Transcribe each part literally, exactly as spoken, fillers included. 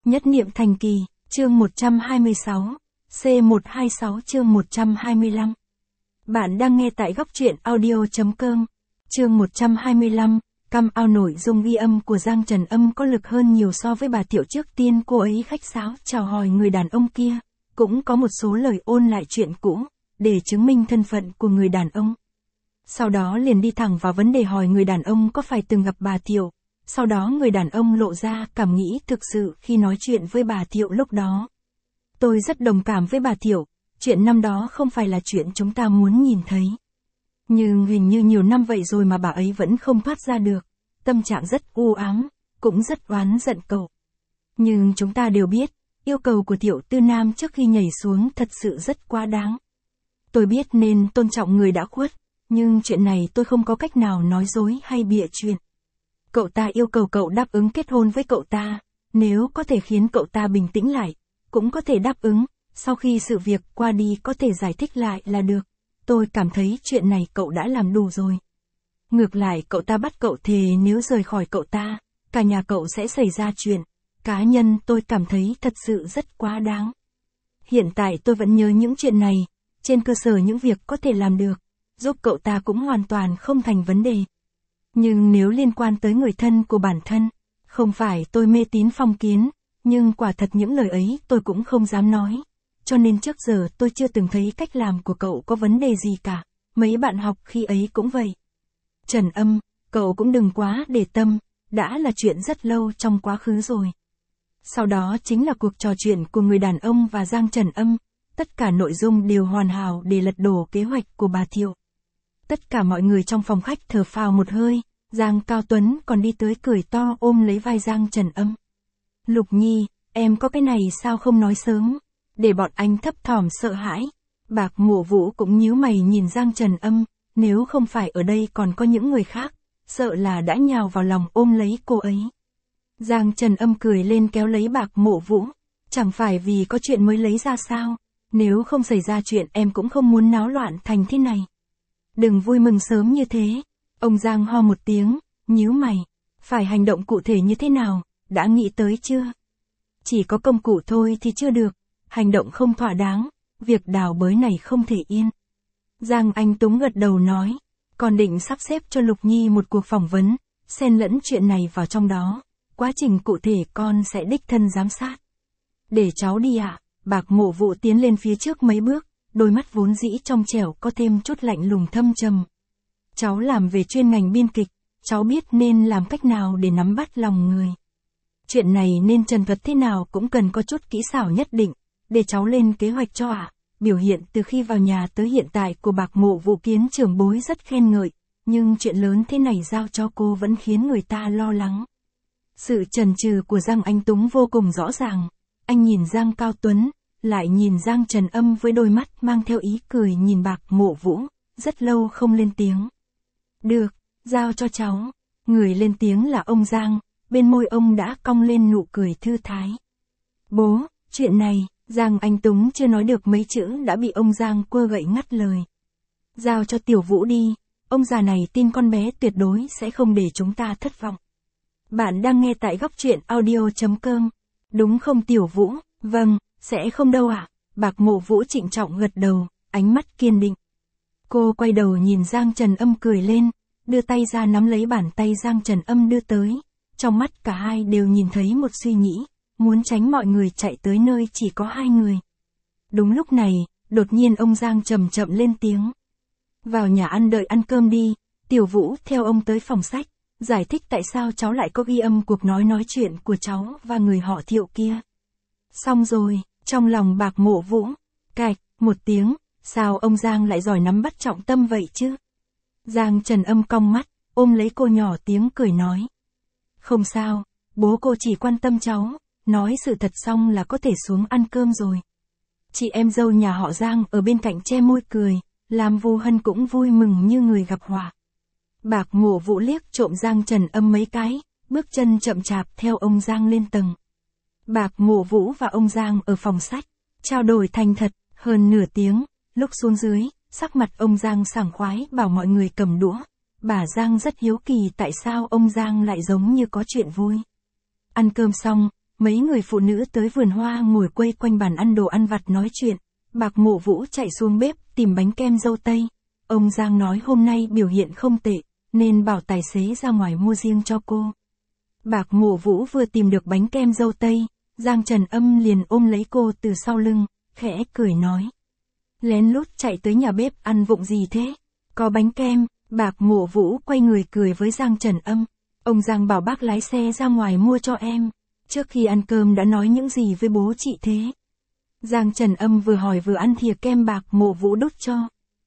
Nhất niệm thành kỳ, chương một trăm hai mươi sáu, C một trăm hai mươi sáu chương một trăm hai mươi lăm. Bạn đang nghe tại góc truyện audio.com, chương một trăm hai mươi lăm, căm ao nội dung ghi âm của Giang Trần Âm có lực hơn nhiều so với bà Tiểu trước tiên cô ấy khách sáo chào hỏi người đàn ông kia, cũng có một số lời ôn lại chuyện cũ, để chứng minh thân phận của người đàn ông. Sau đó liền đi thẳng vào vấn đề hỏi người đàn ông có phải từng gặp bà Tiểu. Sau đó người đàn ông lộ ra cảm nghĩ thực sự khi nói chuyện với bà Thiệu lúc đó. Tôi rất đồng cảm với bà Thiệu, chuyện năm đó không phải là chuyện chúng ta muốn nhìn thấy. Nhưng hình như nhiều năm vậy rồi mà bà ấy vẫn không thoát ra được, tâm trạng rất u ám, cũng rất oán giận cậu. Nhưng chúng ta đều biết, yêu cầu của Thiệu Tư Nam trước khi nhảy xuống thật sự rất quá đáng. Tôi biết nên tôn trọng người đã khuất, nhưng chuyện này tôi không có cách nào nói dối hay bịa chuyện. Cậu ta yêu cầu cậu đáp ứng kết hôn với cậu ta, nếu có thể khiến cậu ta bình tĩnh lại, cũng có thể đáp ứng, sau khi sự việc qua đi có thể giải thích lại là được. Tôi cảm thấy chuyện này cậu đã làm đủ rồi. Ngược lại cậu ta bắt cậu thề nếu rời khỏi cậu ta, cả nhà cậu sẽ xảy ra chuyện. Cá nhân tôi cảm thấy thật sự rất quá đáng. Hiện tại tôi vẫn nhớ những chuyện này, trên cơ sở những việc có thể làm được, giúp cậu ta cũng hoàn toàn không thành vấn đề. Nhưng nếu liên quan tới người thân của bản thân, không phải tôi mê tín phong kiến, nhưng quả thật những lời ấy tôi cũng không dám nói. Cho nên trước giờ tôi chưa từng thấy cách làm của cậu có vấn đề gì cả, mấy bạn học khi ấy cũng vậy. Trần Âm, cậu cũng đừng quá để tâm, đã là chuyện rất lâu trong quá khứ rồi. Sau đó chính là cuộc trò chuyện của người đàn ông và Giang Trần Âm, tất cả nội dung đều hoàn hảo để lật đổ kế hoạch của bà Thiệu. Tất cả mọi người trong phòng khách thở phào một hơi, Giang Cao Tuấn còn đi tới cười to ôm lấy vai Giang Trần Âm. Lục Nhi, em có cái này sao không nói sớm, để bọn anh thấp thỏm sợ hãi. Bạc Mộ Vũ cũng nhíu mày nhìn Giang Trần Âm, nếu không phải ở đây còn có những người khác, sợ là đã nhào vào lòng ôm lấy cô ấy. Giang Trần Âm cười lên kéo lấy Bạc Mộ Vũ, chẳng phải vì có chuyện mới lấy ra sao, nếu không xảy ra chuyện em cũng không muốn náo loạn thành thế này. Đừng vui mừng sớm như thế. Ông Giang ho một tiếng, nhíu mày. Phải hành động cụ thể như thế nào, đã nghĩ tới chưa? Chỉ có công cụ thôi thì chưa được, hành động không thỏa đáng, việc đào bới này không thể yên. Giang Anh Túng gật đầu nói, còn định sắp xếp cho Lục Nhi một cuộc phỏng vấn, xen lẫn chuyện này vào trong đó, quá trình cụ thể con sẽ đích thân giám sát. Để cháu đi ạ. À? Bạc Mộ Vũ tiến lên phía trước mấy bước, đôi mắt vốn dĩ trong trẻo có thêm chút lạnh lùng thâm trầm. Cháu làm về chuyên ngành biên kịch, cháu biết nên làm cách nào để nắm bắt lòng người. Chuyện này nên trần thuật thế nào cũng cần có chút kỹ xảo nhất định, để cháu lên kế hoạch cho ạ. À. Biểu hiện từ khi vào nhà tới hiện tại của Bạc Mộ Vũ kiến trưởng bối rất khen ngợi, nhưng chuyện lớn thế này giao cho cô vẫn khiến người ta lo lắng. Sự chần chừ của Giang Anh Túng vô cùng rõ ràng, anh nhìn Giang Cao Tuấn, lại nhìn Giang Trần Âm với đôi mắt mang theo ý cười nhìn Bạc Mộ Vũ, rất lâu không lên tiếng. Được, giao cho cháu. Người lên tiếng là ông Giang, bên môi ông đã cong lên nụ cười thư thái. Bố, chuyện này, Giang Anh Túng chưa nói được mấy chữ đã bị ông Giang quơ gậy ngắt lời. Giao cho Tiểu Vũ đi, ông già này tin con bé tuyệt đối sẽ không để chúng ta thất vọng. Bạn đang nghe tại góc truyện audio.com, đúng không Tiểu Vũ? Vâng, sẽ không đâu ạ. À? Bạc Mộ Vũ trịnh trọng gật đầu, ánh mắt kiên định. Cô quay đầu nhìn Giang Trần Âm cười lên, đưa tay ra nắm lấy bàn tay Giang Trần Âm đưa tới. Trong mắt cả hai đều nhìn thấy một suy nghĩ, muốn tránh mọi người chạy tới nơi chỉ có hai người. Đúng lúc này, đột nhiên ông Giang chậm chậm lên tiếng. Vào nhà ăn đợi ăn cơm đi. Tiểu Vũ theo ông tới phòng sách, giải thích tại sao cháu lại có ghi âm cuộc nói nói chuyện của cháu và người họ Thiệu kia. Xong rồi, trong lòng Bạc Mộ Vũ, cạch, một tiếng, sao ông Giang lại giỏi nắm bắt trọng tâm vậy chứ? Giang Trần Âm cong mắt, ôm lấy cô nhỏ tiếng cười nói. Không sao, bố cô chỉ quan tâm cháu, nói sự thật xong là có thể xuống ăn cơm rồi. Chị em dâu nhà họ Giang ở bên cạnh che môi cười, làm Vu Hân cũng vui mừng như người gặp họa. Bạc Mộ Vũ liếc trộm Giang Trần Âm mấy cái, bước chân chậm chạp theo ông Giang lên tầng. Bạc Mộ Vũ và ông Giang ở phòng sách, trao đổi thành thật, hơn nửa tiếng, lúc xuống dưới, sắc mặt ông Giang sảng khoái bảo mọi người cầm đũa. Bà Giang rất hiếu kỳ tại sao ông Giang lại giống như có chuyện vui. Ăn cơm xong, mấy người phụ nữ tới vườn hoa ngồi quây quanh bàn ăn đồ ăn vặt nói chuyện. Bạc Mộ Vũ chạy xuống bếp tìm bánh kem dâu tây. Ông Giang nói hôm nay biểu hiện không tệ, nên bảo tài xế ra ngoài mua riêng cho cô. Bạc Mộ Vũ vừa tìm được bánh kem dâu tây, Giang Trần Âm liền ôm lấy cô từ sau lưng, khẽ cười nói. Lén lút chạy tới nhà bếp ăn vụng gì thế? Có bánh kem. Bạc Mộ Vũ quay người cười với Giang Trần Âm. Ông Giang bảo bác lái xe ra ngoài mua cho em. Trước khi ăn cơm đã nói những gì với bố chị thế? Giang Trần Âm vừa hỏi vừa ăn thìa kem Bạc Mộ Vũ đút cho.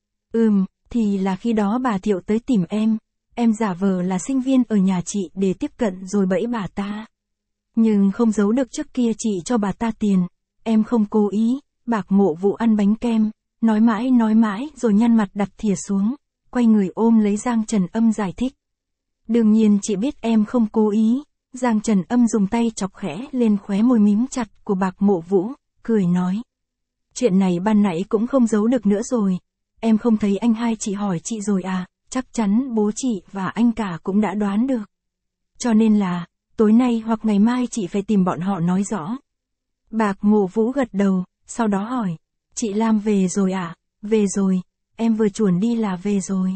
Ừm, thì là khi đó bà Thiệu tới tìm em. Em giả vờ là sinh viên ở nhà chị để tiếp cận rồi bẫy bà ta. Nhưng không giấu được trước kia chị cho bà ta tiền. Em không cố ý. Bạc Mộ Vũ ăn bánh kem, nói mãi nói mãi rồi nhăn mặt đặt thìa xuống, quay người ôm lấy Giang Trần Âm giải thích. Đương nhiên chị biết em không cố ý. Giang Trần Âm dùng tay chọc khẽ lên khóe môi mím chặt của Bạc Mộ Vũ, cười nói. Chuyện này ban nãy cũng không giấu được nữa rồi. Em không thấy anh hai chị hỏi chị rồi à, chắc chắn bố chị và anh cả cũng đã đoán được. Cho nên là, tối nay hoặc ngày mai chị phải tìm bọn họ nói rõ. Bạc Mộ Vũ gật đầu, sau đó hỏi. Chị Lam về rồi à? Về rồi, em vừa chuồn đi là về rồi.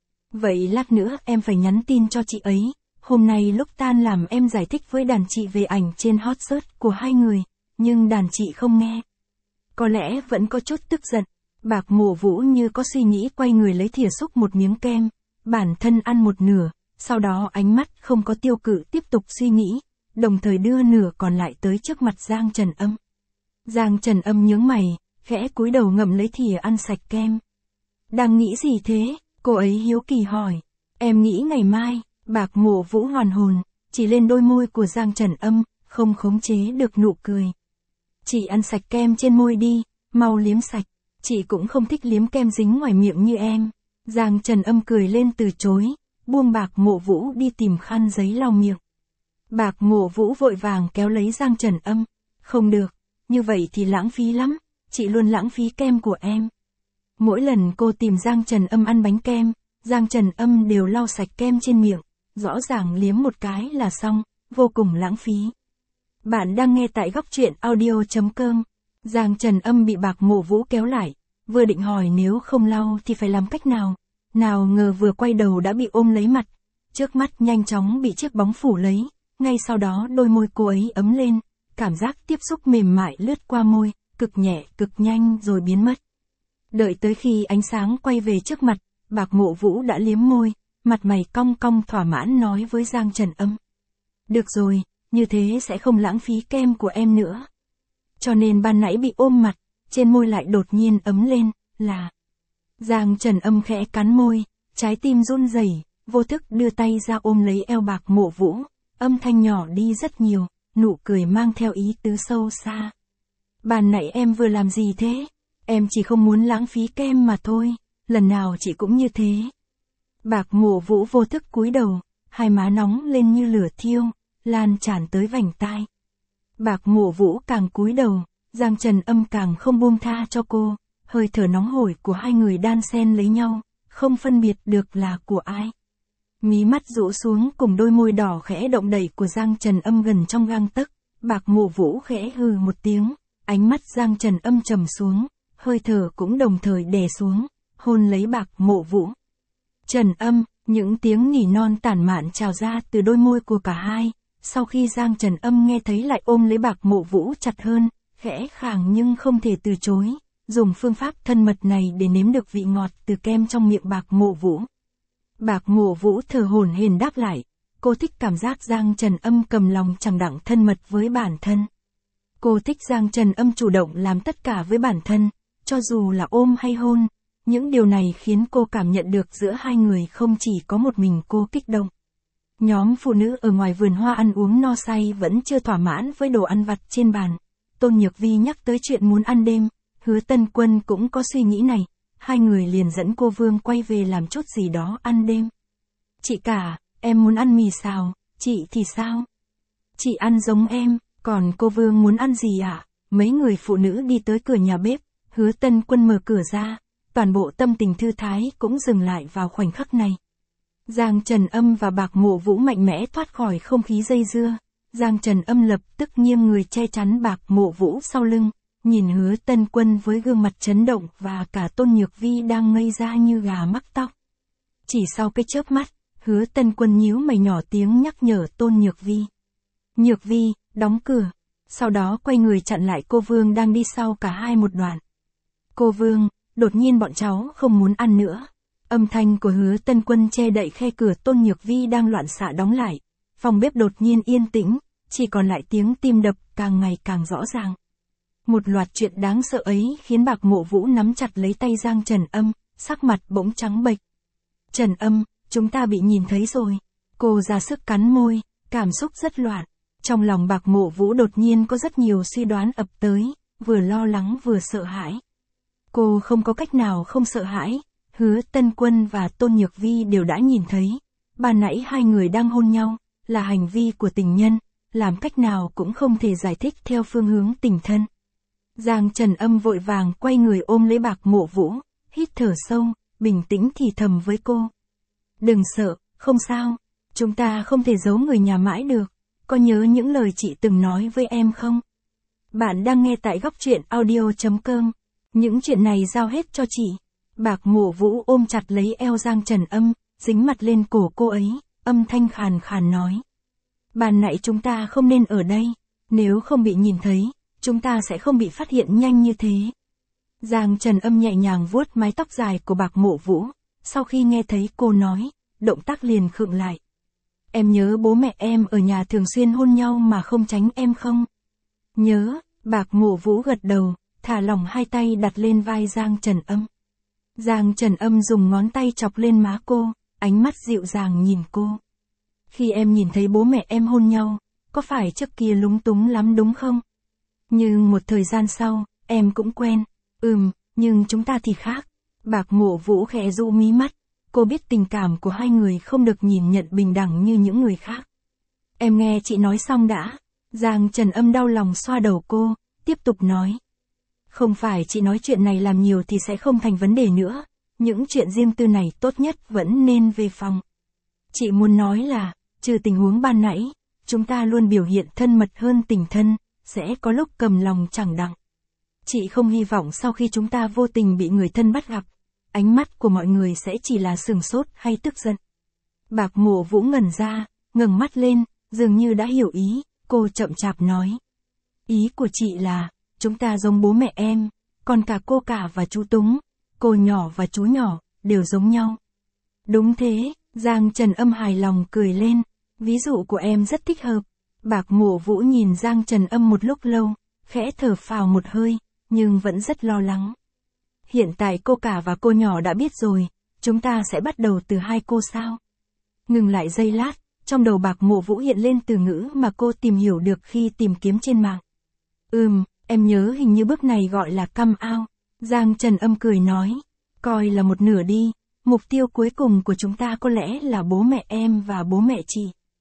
Vậy lát nữa em phải nhắn tin cho chị ấy. Hôm nay lúc tan làm em giải thích với đàn chị về ảnh trên hot search của hai người, nhưng đàn chị không nghe. Có lẽ vẫn có chút tức giận. Bạc Mộ Vũ như có suy nghĩ quay người lấy thìa xúc một miếng kem, bản thân ăn một nửa, sau đó ánh mắt không có tiêu cự tiếp tục suy nghĩ, đồng thời đưa nửa còn lại tới trước mặt Giang Trần Âm. Giang Trần Âm nhướng mày, khẽ cúi đầu ngậm lấy thìa ăn sạch kem. Đang nghĩ gì thế? Cô ấy hiếu kỳ hỏi. Em nghĩ ngày mai. Bạc Mộ Vũ hoàn hồn, chỉ lên đôi môi của Giang Trần Âm, không khống chế được nụ cười. Chị ăn sạch kem trên môi đi, mau liếm sạch. Chị cũng không thích liếm kem dính ngoài miệng như em. Giang Trần Âm cười lên từ chối, buông Bạc Mộ Vũ đi tìm khăn giấy lau miệng. Bạc Mộ Vũ vội vàng kéo lấy Giang Trần Âm. Không được, như vậy thì lãng phí lắm, chị luôn lãng phí kem của em. Mỗi lần cô tìm Giang Trần Âm ăn bánh kem, Giang Trần Âm đều lau sạch kem trên miệng, rõ ràng liếm một cái là xong, vô cùng lãng phí. Bạn đang nghe tại góc truyện audio chấm com. Giang Trần Âm bị Bạc Mộ Vũ kéo lại, vừa định hỏi nếu không lau thì phải làm cách nào, nào ngờ vừa quay đầu đã bị ôm lấy mặt, trước mắt nhanh chóng bị chiếc bóng phủ lấy, ngay sau đó đôi môi cô ấy ấm lên, cảm giác tiếp xúc mềm mại lướt qua môi, cực nhẹ cực nhanh rồi biến mất. Đợi tới khi ánh sáng quay về trước mặt, Bạc Mộ Vũ đã liếm môi, mặt mày cong cong thỏa mãn nói với Giang Trần Âm. Được rồi, như thế sẽ không lãng phí kem của em nữa. Cho nên ban nãy bị ôm mặt, trên môi lại đột nhiên ấm lên, là... Giang Trần Âm khẽ cắn môi, trái tim run rẩy, vô thức đưa tay ra ôm lấy eo Bạc Mộ Vũ, âm thanh nhỏ đi rất nhiều, nụ cười mang theo ý tứ sâu xa. Ban nãy em vừa làm gì thế? Em chỉ không muốn lãng phí kem mà thôi, lần nào chị cũng như thế. Bạc Mộ Vũ vô thức cúi đầu, hai má nóng lên như lửa thiêu, lan tràn tới vành tai. Bạc Mộ Vũ càng cúi đầu, Giang Trần Âm càng không buông tha cho cô, hơi thở nóng hổi của hai người đan xen lấy nhau, không phân biệt được là của ai. Mí mắt rũ xuống cùng đôi môi đỏ khẽ động đẩy của Giang Trần Âm gần trong gang tấc, Bạc Mộ Vũ khẽ hừ một tiếng, ánh mắt Giang Trần Âm trầm xuống, hơi thở cũng đồng thời đè xuống, hôn lấy Bạc Mộ Vũ. Trần Âm, những tiếng nỉ non tản mạn trào ra từ đôi môi của cả hai, sau khi Giang Trần Âm nghe thấy lại ôm lấy Bạc Mộ Vũ chặt hơn, khẽ khàng nhưng không thể từ chối, dùng phương pháp thân mật này để nếm được vị ngọt từ kem trong miệng Bạc Mộ Vũ. Bạc Mộ Vũ thở hổn hển đáp lại, cô thích cảm giác Giang Trần Âm cầm lòng chẳng đặng thân mật với bản thân. Cô thích Giang Trần Âm chủ động làm tất cả với bản thân, cho dù là ôm hay hôn, những điều này khiến cô cảm nhận được giữa hai người không chỉ có một mình cô kích động. Nhóm phụ nữ ở ngoài vườn hoa ăn uống no say vẫn chưa thỏa mãn với đồ ăn vặt trên bàn. Tôn Nhược Vi nhắc tới chuyện muốn ăn đêm, Hứa Tân Quân cũng có suy nghĩ này, hai người liền dẫn cô Vương quay về làm chút gì đó ăn đêm. Chị cả, em muốn ăn mì xào, chị thì sao? Chị ăn giống em, còn cô Vương muốn ăn gì ạ? À? Mấy người phụ nữ đi tới cửa nhà bếp, Hứa Tân Quân mở cửa ra, toàn bộ tâm tình thư thái cũng dừng lại vào khoảnh khắc này. Giang Trần Âm và Bạc Mộ Vũ mạnh mẽ thoát khỏi không khí dây dưa, Giang Trần Âm lập tức nghiêng người che chắn Bạc Mộ Vũ sau lưng, nhìn Hứa Tân Quân với gương mặt chấn động và cả Tôn Nhược Vi đang ngây ra như gà mắc tóc. Chỉ sau cái chớp mắt, Hứa Tân Quân nhíu mày nhỏ tiếng nhắc nhở Tôn Nhược Vi. Nhược Vi, đóng cửa. Sau đó quay người chặn lại cô Vương đang đi sau cả hai một đoạn. Cô Vương, đột nhiên bọn cháu không muốn ăn nữa. Âm thanh của Hứa Tân Quân che đậy khe cửa Tôn Nhược Vi đang loạn xạ đóng lại. Phòng bếp đột nhiên yên tĩnh, chỉ còn lại tiếng tim đập càng ngày càng rõ ràng. Một loạt chuyện đáng sợ ấy khiến Bạc Mộ Vũ nắm chặt lấy tay Giang Trần Âm, sắc mặt bỗng trắng bệch. Trần Âm, chúng ta bị nhìn thấy rồi. Cô ra sức cắn môi, cảm xúc rất loạn. Trong lòng Bạc Mộ Vũ đột nhiên có rất nhiều suy đoán ập tới, vừa lo lắng vừa sợ hãi. Cô không có cách nào không sợ hãi, Hứa Tân Quân và Tôn Nhược Vi đều đã nhìn thấy. Ban nãy hai người đang hôn nhau, là hành vi của tình nhân, làm cách nào cũng không thể giải thích theo phương hướng tình thân. Giang Trần Âm vội vàng quay người ôm lấy Bạc Mộ Vũ, hít thở sâu, bình tĩnh thì thầm với cô. Đừng sợ, không sao, chúng ta không thể giấu người nhà mãi được, có nhớ những lời chị từng nói với em không? Bạn đang nghe tại góc truyện audio chấm com, những chuyện này giao hết cho chị. Bạc Mộ Vũ ôm chặt lấy eo Giang Trần Âm, dính mặt lên cổ cô ấy, âm thanh khàn khàn nói. Ban nãy chúng ta không nên ở đây, nếu không bị nhìn thấy, chúng ta sẽ không bị phát hiện nhanh như thế. Giang Trần Âm nhẹ nhàng vuốt mái tóc dài của Bạc Mộ Vũ, sau khi nghe thấy cô nói, động tác liền khựng lại. Em nhớ bố mẹ em ở nhà thường xuyên hôn nhau mà không tránh em không? Nhớ, Bạc Mộ Vũ gật đầu, thả lỏng hai tay đặt lên vai Giang Trần Âm. Giang Trần Âm dùng ngón tay chọc lên má cô, ánh mắt dịu dàng nhìn cô. Khi em nhìn thấy bố mẹ em hôn nhau, có phải trước kia lúng túng lắm đúng không? Nhưng một thời gian sau, em cũng quen. Ừm, nhưng chúng ta thì khác. Bạc Mộ Vũ khẽ dụ mí mắt. Cô biết tình cảm của hai người không được nhìn nhận bình đẳng như những người khác. Em nghe chị nói xong đã. Giang Trần Âm đau lòng xoa đầu cô, tiếp tục nói. Không phải chị nói chuyện này làm nhiều thì sẽ không thành vấn đề nữa. Những chuyện riêng tư này tốt nhất vẫn nên về phòng. Chị muốn nói là, trừ tình huống ban nãy, chúng ta luôn biểu hiện thân mật hơn tình thân, sẽ có lúc cầm lòng chẳng đặng. Chị không hy vọng sau khi chúng ta vô tình bị người thân bắt gặp, ánh mắt của mọi người sẽ chỉ là sửng sốt hay tức giận. Bạc Mộ Vũ ngẩn ra, ngẩng mắt lên, dường như đã hiểu ý, cô chậm chạp nói. Ý của chị là, chúng ta giống bố mẹ em, còn cả cô cả và chú Túng, cô nhỏ và chú nhỏ, đều giống nhau. Đúng thế, Giang Trần Âm hài lòng cười lên, ví dụ của em rất thích hợp. Bạc Mộ Vũ nhìn Giang Trần Âm một lúc lâu, khẽ thở phào một hơi, nhưng vẫn rất lo lắng. Hiện tại cô cả và cô nhỏ đã biết rồi, chúng ta sẽ bắt đầu từ hai cô sao? Ngừng lại giây lát, trong đầu Bạc Mộ Vũ hiện lên từ ngữ mà cô tìm hiểu được khi tìm kiếm trên mạng. Ừm, em nhớ hình như bước này gọi là come out. Giang Trần Âm cười nói, coi là một nửa đi, mục tiêu cuối cùng của chúng ta có lẽ là bố mẹ em và bố mẹ chị.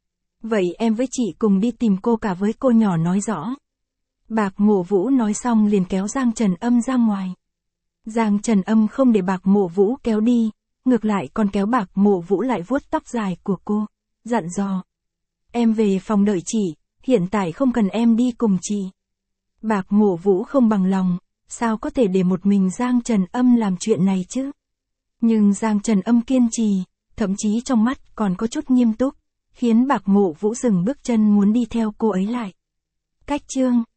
Vậy em với chị cùng đi tìm cô cả với cô nhỏ nói rõ. Bạc Mộ Vũ nói xong liền kéo Giang Trần Âm ra ngoài. Giang Trần Âm không để Bạc Mộ Vũ kéo đi, ngược lại còn kéo Bạc Mộ Vũ lại vuốt tóc dài của cô, dặn dò. Em về phòng đợi chị, hiện tại không cần em đi cùng chị. Bạc Mộ Vũ không bằng lòng, sao có thể để một mình Giang Trần Âm làm chuyện này chứ? Nhưng Giang Trần Âm kiên trì, thậm chí trong mắt còn có chút nghiêm túc, khiến Bạc Mộ Vũ dừng bước chân muốn đi theo cô ấy lại. Cách chương